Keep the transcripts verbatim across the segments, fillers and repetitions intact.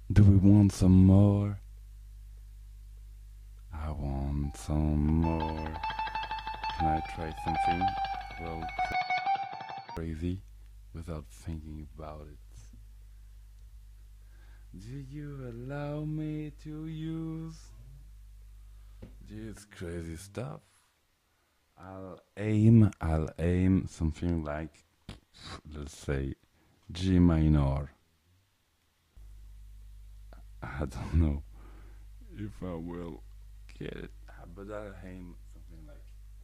Do we want some more? I want some more. Can I try something a little crazy without thinking about it? Do you allow me to use this crazy stuff? I'll aim, I'll aim something like, let's say, G minor. I don't know if I will get it, but I'll aim something like.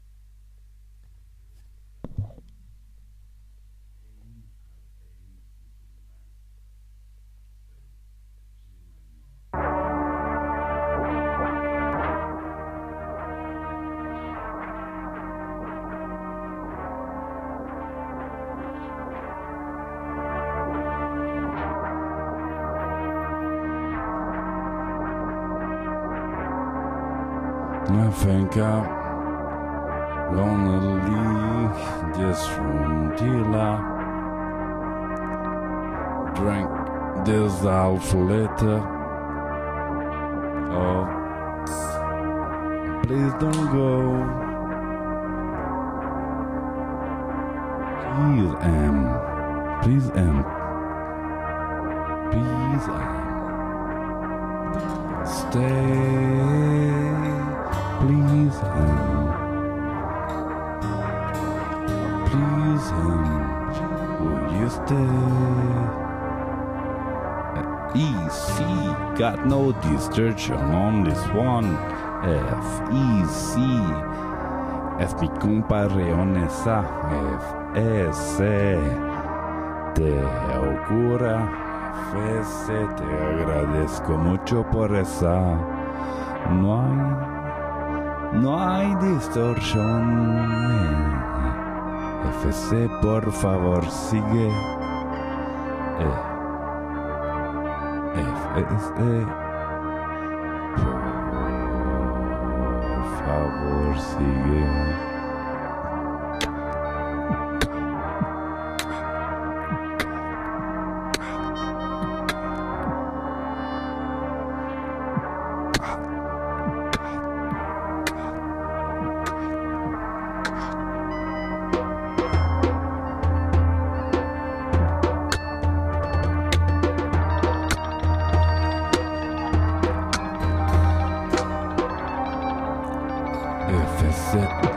I think I'm gonna leave this room till I drink this half liter. Oh, please don't go. Please, Em. Please, Em. Please, Em. Stay. Please, him. Please, him. Will you stay? E, C, got no distortion on this one. F, E, C. Es mi compadreón esa. F, S. Te augura. F, S. Te agradezco mucho por esa. No hay. No hay distorsión. F C, por favor, sigue. E. F S. Por favor, sigue. F S.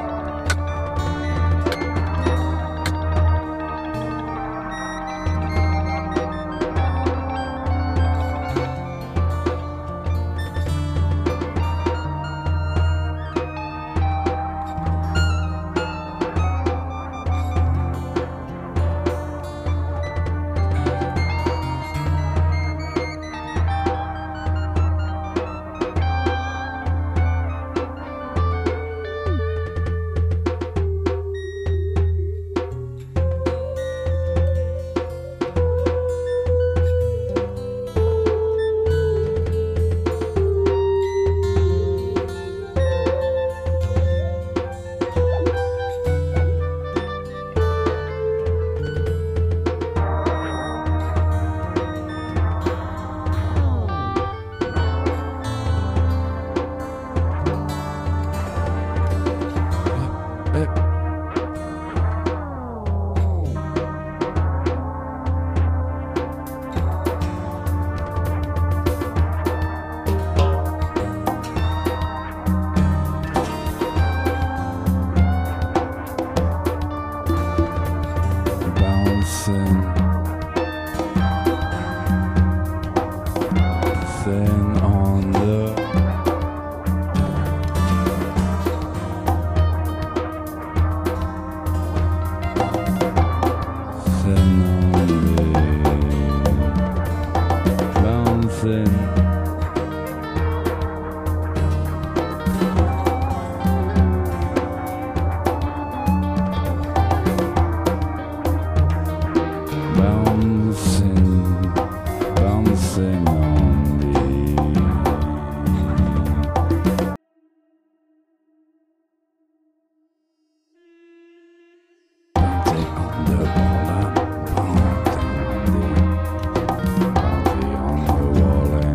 Wall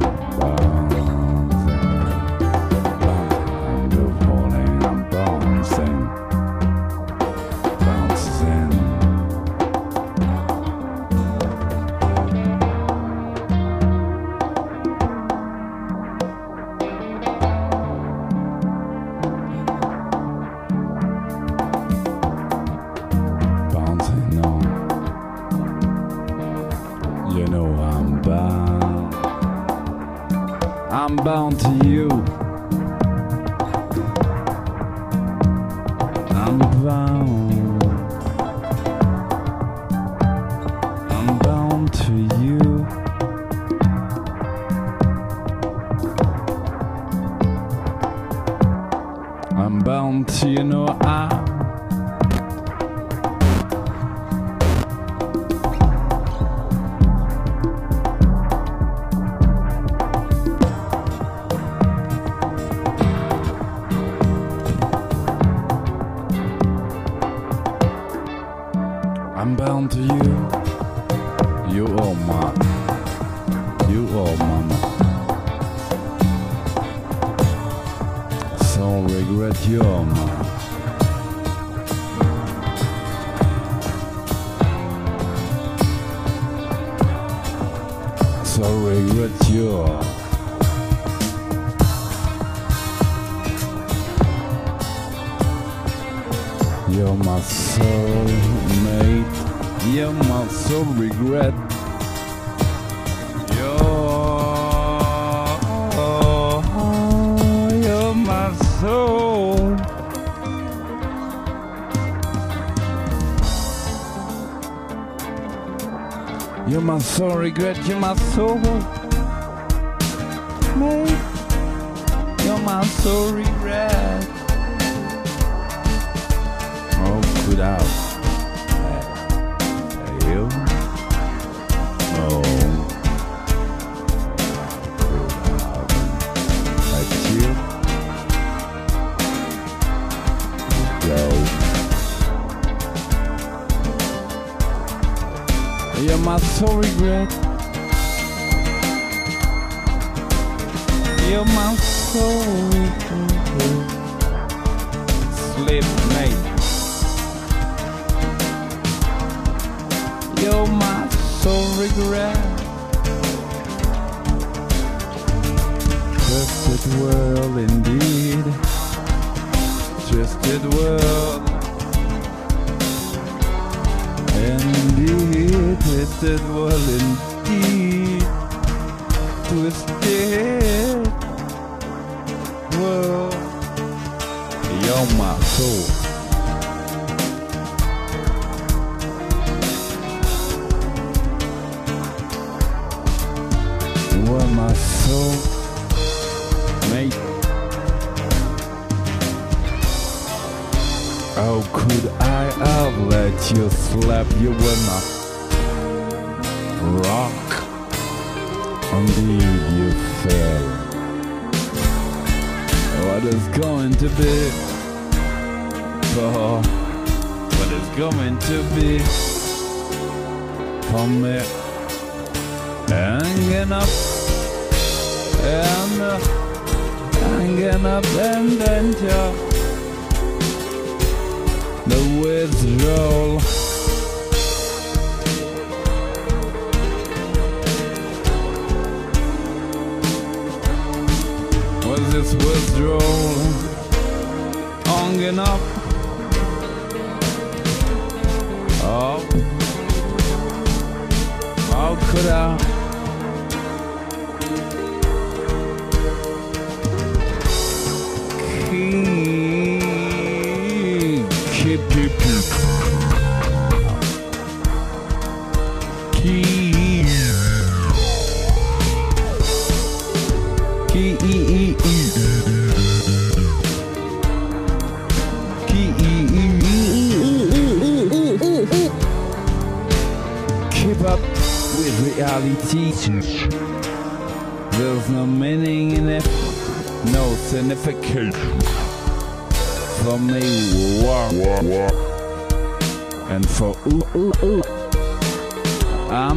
I'm bound to you. I'm bound. I'm bound to you. I'm bound to, you know, I. I'm bound to you. You are mine. You are mama. So regret your mine. So regret your. You're my soulmate. You're my soul regret. You're, you're my soul. You're my soul regret. You're my soul mate. You're my soul regret. Oh, could I? You? Oh, could I? Like you? Go. You're my soul regret. You're my soul regret. Sleep, mate. You're my soul regret. Twisted world indeed. Twisted world indeed. Twisted world indeed. Twisted world. You're my soul. You're my soul mate. How could I have let you slap? You were my rock. Indeed you fell. What is going to be? For what is going to be for me? Hanging up and uh, hanging up and then just the withdrawal. Was this withdrawal hanging up? Oh, how could I? Keep, keep, keep, keep, keep, keep, keep up with reality. There's no meaning in it, no signification for me. And for ooh, ooh, ooh, I'm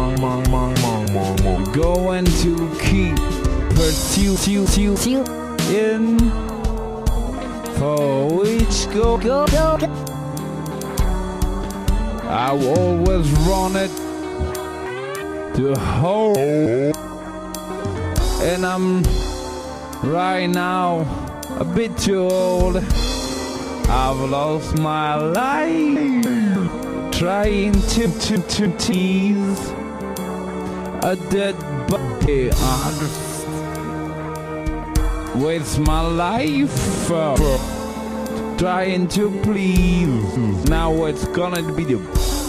going to keep pursuing in for which go, go, go. I always wanted to hold, and I'm right now a bit too old. I've lost my life trying to, to, to tease a dead body. with my life, uh, trying to please. Now it's gonna be the.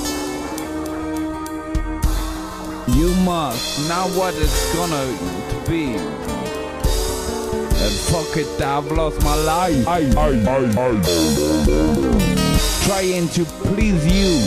You must. Now what it's gonna be? And fuck it, I've lost my life. I, I, I, I. Trying to please you.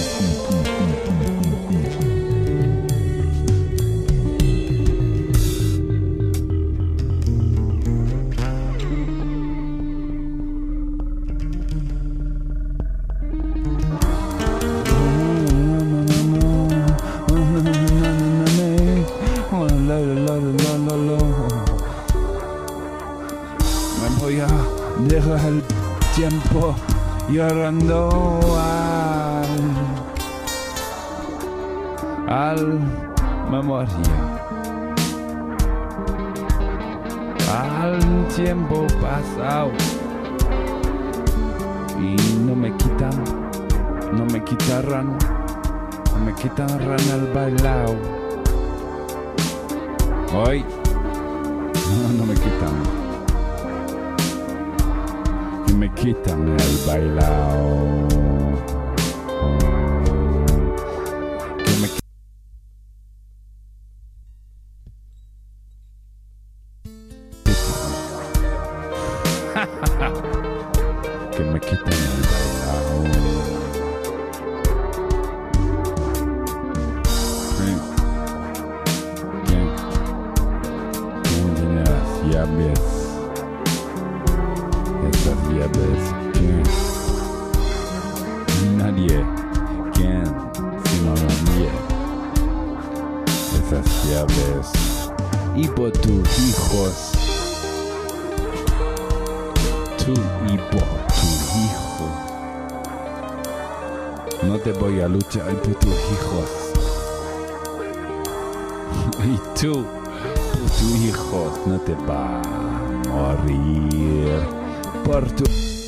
Me voy a dejar el tiempo llorando al, al memoria, al tiempo pasado, y no me quitan, no me quitarán, no me quitarán el bailao. Hoy no, no me quitan, que me quitan el bailao, que me quitan, que me quitan el bailao. Llaves, esas llaves, ¿quién? Nadie, ¿quién? Sino nadie, esas llaves, y por tus hijos, tú y por tu hijo, no te voy a luchar por tus hijos, y tú. Tu hijo no te va a morir por tu